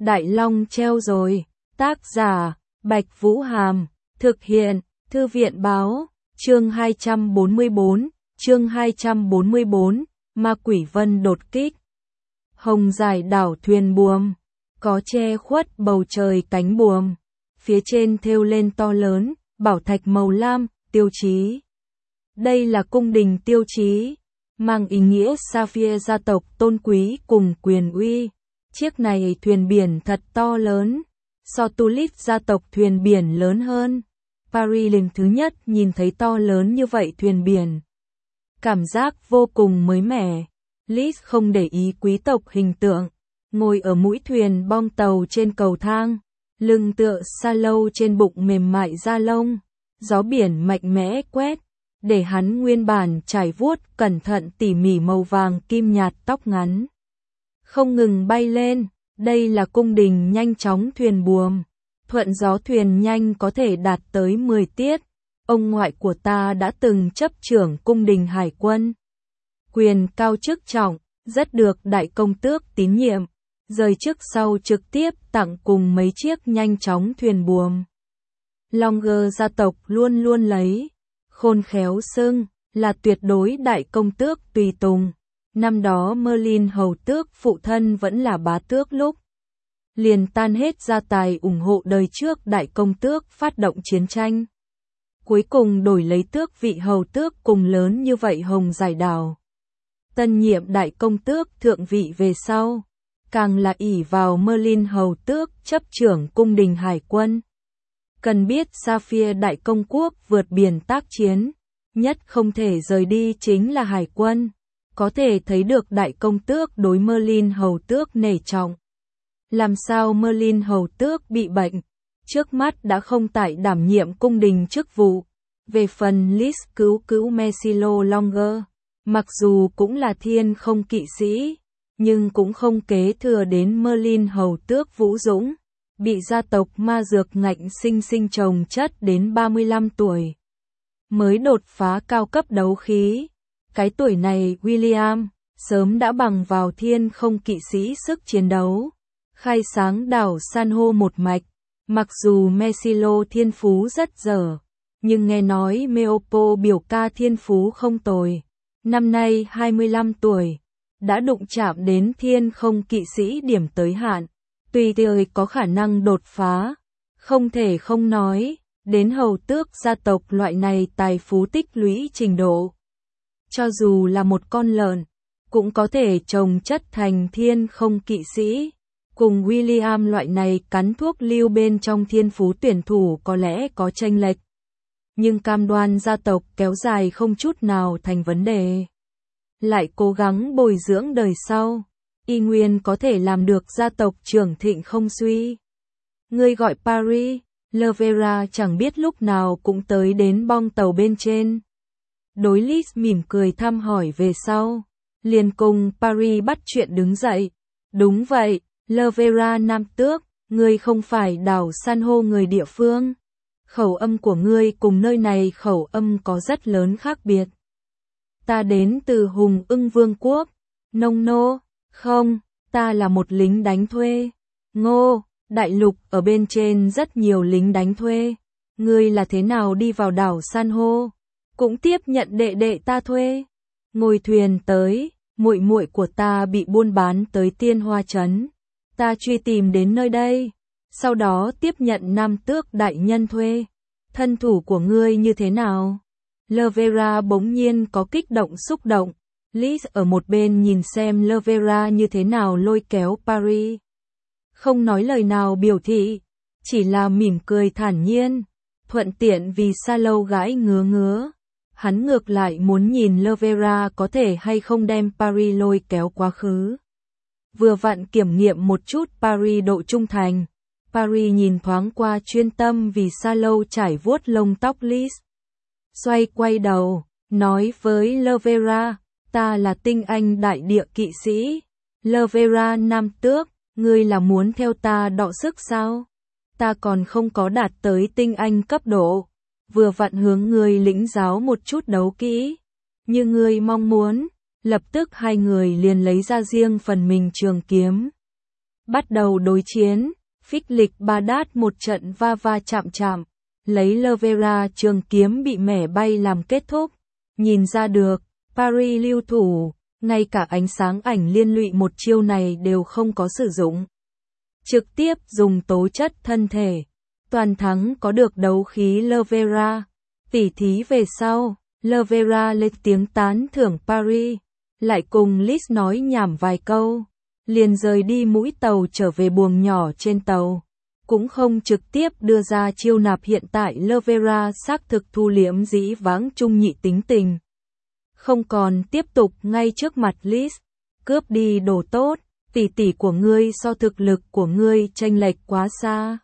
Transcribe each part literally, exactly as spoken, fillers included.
Đại Long treo rồi. Tác giả, Bạch Vũ Hàm. Thực hiện, Thư viện Báo. Chương hai trăm bốn mươi bốn, chương hai trăm bốn mươi bốn, Ma Quỷ Vân đột kích. Hồng dài đảo thuyền buồm, có che khuất bầu trời cánh buồm. Phía trên thêu lên to lớn, bảo thạch màu lam, tiêu chí. Đây là cung đình tiêu chí, mang ý nghĩa Sapphire gia tộc tôn quý cùng quyền uy. Chiếc này thuyền biển thật to lớn, so Tulip gia tộc thuyền biển lớn hơn. Paris lần thứ nhất nhìn thấy to lớn như vậy thuyền biển. Cảm giác vô cùng mới mẻ. Liz không để ý quý tộc hình tượng, ngồi ở mũi thuyền bong tàu trên cầu thang, lưng tựa sa lâu trên bụng mềm mại da lông. Gió biển mạnh mẽ quét, để hắn nguyên bản trải vuốt cẩn thận tỉ mỉ màu vàng kim nhạt tóc ngắn không ngừng bay lên. Đây là cung đình nhanh chóng thuyền buồm, thuận gió thuyền nhanh có thể đạt tới mười tiết. Ông ngoại của ta đã từng chấp trưởng cung đình hải quân, quyền cao chức trọng, rất được đại công tước tín nhiệm, rời chức sau trực tiếp tặng cùng mấy chiếc nhanh chóng thuyền buồm. Longer gia tộc luôn luôn lấy khôn khéo xưng là tuyệt đối đại công tước tùy tùng. Năm đó Merlin hầu tước phụ thân vẫn là bá tước lúc liền tan hết gia tài ủng hộ đời trước đại công tước phát động chiến tranh. Cuối cùng đổi lấy tước vị hầu tước cùng lớn như vậy hồng giải đảo. Tân nhiệm đại công tước thượng vị về sau, càng là ỷ vào Merlin hầu tước chấp trưởng cung đình hải quân. Cần biết Sapphire đại công quốc vượt biển tác chiến, nhất không thể rời đi chính là hải quân. Có thể thấy được đại công tước đối Merlin hầu tước nể trọng. Làm sao Merlin hầu tước bị bệnh, trước mắt đã không tại đảm nhiệm cung đình chức vụ. Về phần Liz cứu cứu Mesilo Longer, mặc dù cũng là thiên không kỵ sĩ, nhưng cũng không kế thừa đến Merlin hầu tước vũ dũng, bị gia tộc ma dược ngạnh sinh sinh trồng chất đến ba mươi lăm tuổi. Mới đột phá cao cấp đấu khí. Cái tuổi này William sớm đã bằng vào thiên không kỵ sĩ sức chiến đấu, khai sáng đảo san hô một mạch. Mặc dù Mesilo thiên phú rất dở, nhưng nghe nói Meopo biểu ca thiên phú không tồi. Năm nay hai mươi lăm tuổi, đã đụng chạm đến thiên không kỵ sĩ điểm tới hạn, tùy thời có khả năng đột phá. Không thể không nói, đến hầu tước gia tộc loại này tài phú tích lũy trình độ. Cho dù là một con lợn, cũng có thể trồng chất thành thiên không kỵ sĩ. Cùng William loại này cắn thuốc lưu bên trong thiên phú tuyển thủ có lẽ có chênh lệch. Nhưng cam đoan gia tộc kéo dài không chút nào thành vấn đề. Lại cố gắng bồi dưỡng đời sau, y nguyên có thể làm được gia tộc trưởng thịnh không suy. Người gọi Paris, Lovera chẳng biết lúc nào cũng tới đến bong tàu bên trên. Đối Liz mỉm cười thăm hỏi về sau, liền cùng Paris bắt chuyện đứng dậy. Đúng vậy, Lovera nam tước, ngươi không phải đảo san hô người địa phương. Khẩu âm của ngươi cùng nơi này khẩu âm có rất lớn khác biệt. Ta đến từ Hùng Ưng Vương quốc. Nông nô, không, ta là một lính đánh thuê. Ngô, đại lục ở bên trên rất nhiều lính đánh thuê. Ngươi là thế nào đi vào đảo san hô? Cũng tiếp nhận đệ đệ ta thuê. Ngồi thuyền tới, muội muội của ta bị buôn bán tới Tiên Hoa trấn. Ta truy tìm đến nơi đây, sau đó tiếp nhận nam tước đại nhân thuê. Thân thủ của ngươi như thế nào? Lovera bỗng nhiên có kích động xúc động. Liz ở một bên nhìn xem Lovera như thế nào lôi kéo Paris. Không nói lời nào biểu thị, chỉ là mỉm cười thản nhiên, thuận tiện vì sa lâu gãi ngứa ngứa. Hắn ngược lại muốn nhìn Lovera có thể hay không đem Paris lôi kéo quá khứ. Vừa vặn kiểm nghiệm một chút Paris độ trung thành. Paris nhìn thoáng qua chuyên tâm vì sa lâu trải vuốt lông tóc Liz. Xoay quay đầu, nói với Lovera, ta là tinh anh đại địa kỵ sĩ. Lovera nam tước, ngươi là muốn theo ta đọ sức sao? Ta còn không có đạt tới tinh anh cấp độ. Vừa vặn hướng ngươi lĩnh giáo một chút đấu kỹ. Như ngươi mong muốn, lập tức hai người liền lấy ra riêng phần mình trường kiếm. Bắt đầu đối chiến, phích lịch ba đát một trận va va chạm chạm, lấy Lovera trường kiếm bị mẻ bay làm kết thúc. Nhìn ra được, Paris lưu thủ, ngay cả ánh sáng ảnh liên lụy một chiêu này đều không có sử dụng. Trực tiếp dùng tố chất thân thể. Toàn thắng có được đấu khí Lovera. Tỉ thí về sau, Lovera lên tiếng tán thưởng Paris, lại cùng Liz nói nhảm vài câu, liền rời đi mũi tàu trở về buồng nhỏ trên tàu. Cũng không trực tiếp đưa ra chiêu nạp hiện tại Lovera xác thực thu liễm dĩ vãng trung nhị tính tình. Không còn tiếp tục ngay trước mặt Liz, cướp đi đồ tốt, tỷ tỷ của ngươi so thực lực của ngươi chênh lệch quá xa.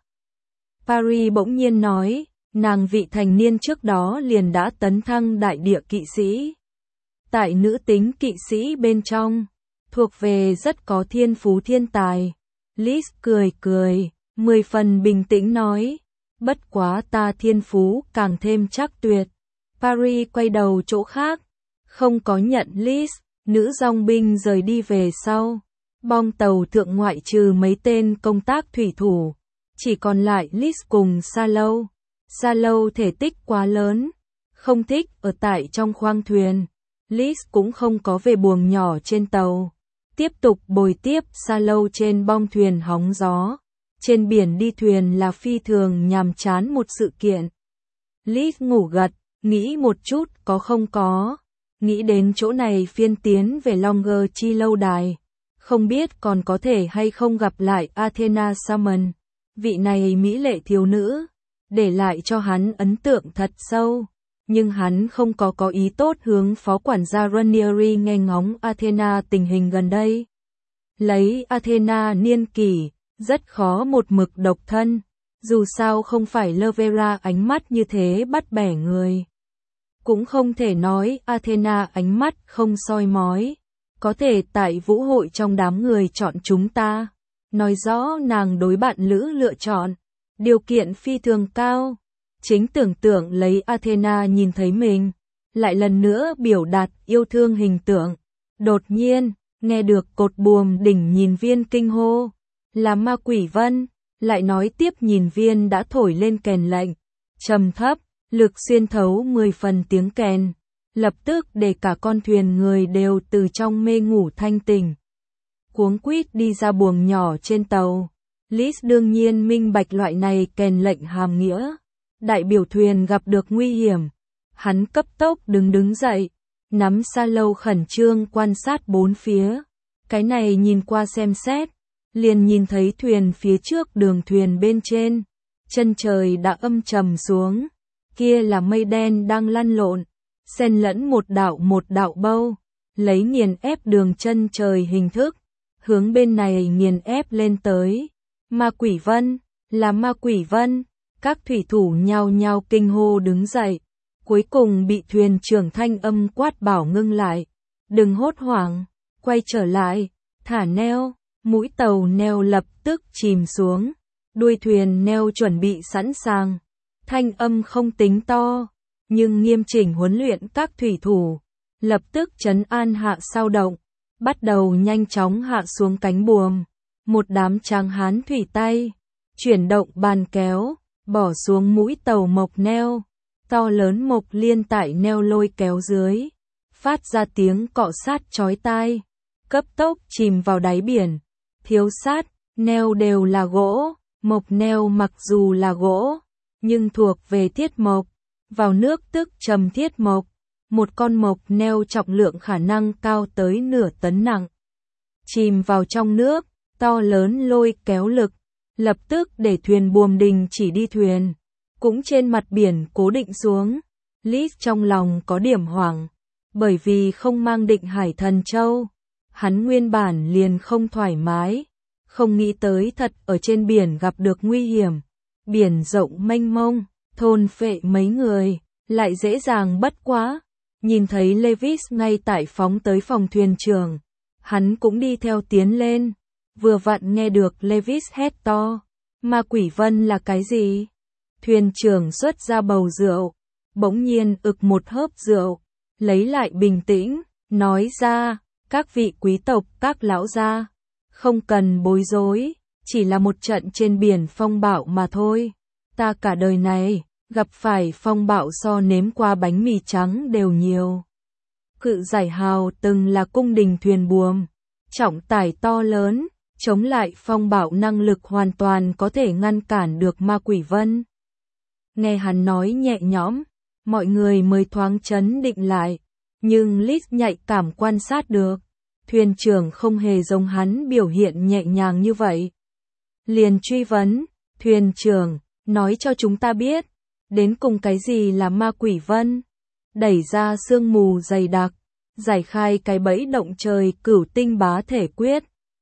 Paris bỗng nhiên nói, nàng vị thành niên trước đó liền đã tấn thăng đại địa kỵ sĩ. Tại nữ tính kỵ sĩ bên trong, thuộc về rất có thiên phú thiên tài. Liz cười cười, mười phần bình tĩnh nói, bất quá ta thiên phú càng thêm chắc tuyệt. Paris quay đầu chỗ khác, không có nhận Liz, nữ dòng binh rời đi về sau. Bong tàu thượng ngoại trừ mấy tên công tác thủy thủ, chỉ còn lại Liz cùng Salo. Salo thể tích quá lớn, không thích ở tại trong khoang thuyền. Liz cũng không có về buồng nhỏ trên tàu, tiếp tục bồi tiếp Salo trên bong thuyền hóng gió. Trên biển đi thuyền là phi thường nhàm chán một sự kiện. Liz ngủ gật, nghĩ một chút có không có. Nghĩ đến chỗ này phiên tiến về Longer chi lâu đài. Không biết còn có thể hay không gặp lại Athena Salmon. Vị này mỹ lệ thiếu nữ, để lại cho hắn ấn tượng thật sâu. Nhưng hắn không có có ý tốt hướng phó quản gia Ranieri nghe ngóng Athena tình hình gần đây. Lấy Athena niên kỷ, rất khó một mực độc thân. Dù sao không phải Lovera ánh mắt như thế bắt bẻ người. Cũng không thể nói Athena ánh mắt không soi mói. Có thể tại vũ hội trong đám người chọn chúng ta. Nói rõ nàng đối bạn lữ lựa chọn. Điều kiện phi thường cao. Chính tưởng tượng lấy Athena nhìn thấy mình. Lại lần nữa biểu đạt yêu thương hình tượng. Đột nhiên, nghe được cột buồm đỉnh nhìn viên kinh hô. Là Ma Quỷ Vân. Lại nói tiếp nhìn viên đã thổi lên kèn lệnh. Trầm thấp, lực xuyên thấu mười phần tiếng kèn. Lập tức để cả con thuyền người đều từ trong mê ngủ thanh tỉnh. Cuống quýt đi ra buồng nhỏ trên tàu. Liz đương nhiên minh bạch loại này kèn lệnh hàm nghĩa. Đại biểu thuyền gặp được nguy hiểm. Hắn cấp tốc đứng đứng dậy. Nắm Salo khẩn trương quan sát bốn phía. Cái này nhìn qua xem xét. Liền nhìn thấy thuyền phía trước đường thuyền bên trên. Chân trời đã âm trầm xuống. Kia là mây đen đang lăn lộn. Xen lẫn một đạo một đạo bâu. Lấy nghiền ép đường chân trời hình thức. Hướng bên này nghiền ép lên tới. Ma Quỷ Vân, là Ma Quỷ Vân. Các thủy thủ nhao nhao kinh hô đứng dậy. Cuối cùng bị thuyền trưởng thanh âm quát bảo ngưng lại. Đừng hốt hoảng, quay trở lại, thả neo. Mũi tàu neo lập tức chìm xuống. Đuôi thuyền neo chuẩn bị sẵn sàng. Thanh âm không tính to, nhưng nghiêm chỉnh huấn luyện các thủy thủ. Lập tức trấn an hạ sao động. Bắt đầu nhanh chóng hạ xuống cánh buồm. Một đám tráng hán thủy tay. Chuyển động bàn kéo. Bỏ xuống mũi tàu mộc neo. To lớn mộc liên tại neo lôi kéo dưới. Phát ra tiếng cọ sát chói tai. Cấp tốc chìm vào đáy biển. Thiếu sát, neo đều là gỗ. Mộc neo mặc dù là gỗ, nhưng thuộc về thiết mộc. Vào nước tức trầm thiết mộc. Một con mộc neo trọng lượng khả năng cao tới nửa tấn nặng. Chìm vào trong nước, to lớn lôi kéo lực. Lập tức để thuyền buồm đình chỉ đi thuyền. Cũng trên mặt biển cố định xuống. Liz trong lòng có điểm hoảng. Bởi vì không mang Định Hải Thần Châu. Hắn nguyên bản liền không thoải mái. Không nghĩ tới thật ở trên biển gặp được nguy hiểm. Biển rộng mênh mông, thôn phệ mấy người, lại dễ dàng bất quá. Nhìn thấy Levis ngay tại phóng tới phòng thuyền trưởng. Hắn cũng đi theo tiến lên. Vừa vặn nghe được Levis hét to. Ma Quỷ Vân là cái gì? Thuyền trưởng xuất ra bầu rượu. Bỗng nhiên ực một hớp rượu. Lấy lại bình tĩnh, nói ra, các vị quý tộc, các lão gia. Không cần bối rối, chỉ là một trận trên biển phong bạo mà thôi. Ta cả đời này, gặp phải phong bạo so nếm qua bánh mì trắng đều nhiều. Cự giải hào từng là cung đình thuyền buồm, trọng tải to lớn, chống lại phong bạo năng lực hoàn toàn có thể ngăn cản được Ma Quỷ Vân. Nghe hắn nói nhẹ nhõm, mọi người mới thoáng chấn định lại, nhưng Lít nhạy cảm quan sát được, thuyền trưởng không hề giống hắn biểu hiện nhẹ nhàng như vậy. Liền truy vấn, thuyền trưởng, nói cho chúng ta biết, đến cùng cái gì là Ma Quỷ Vân? Đẩy ra sương mù dày đặc, giải khai cái bẫy động trời cửu tinh bá thể quyết,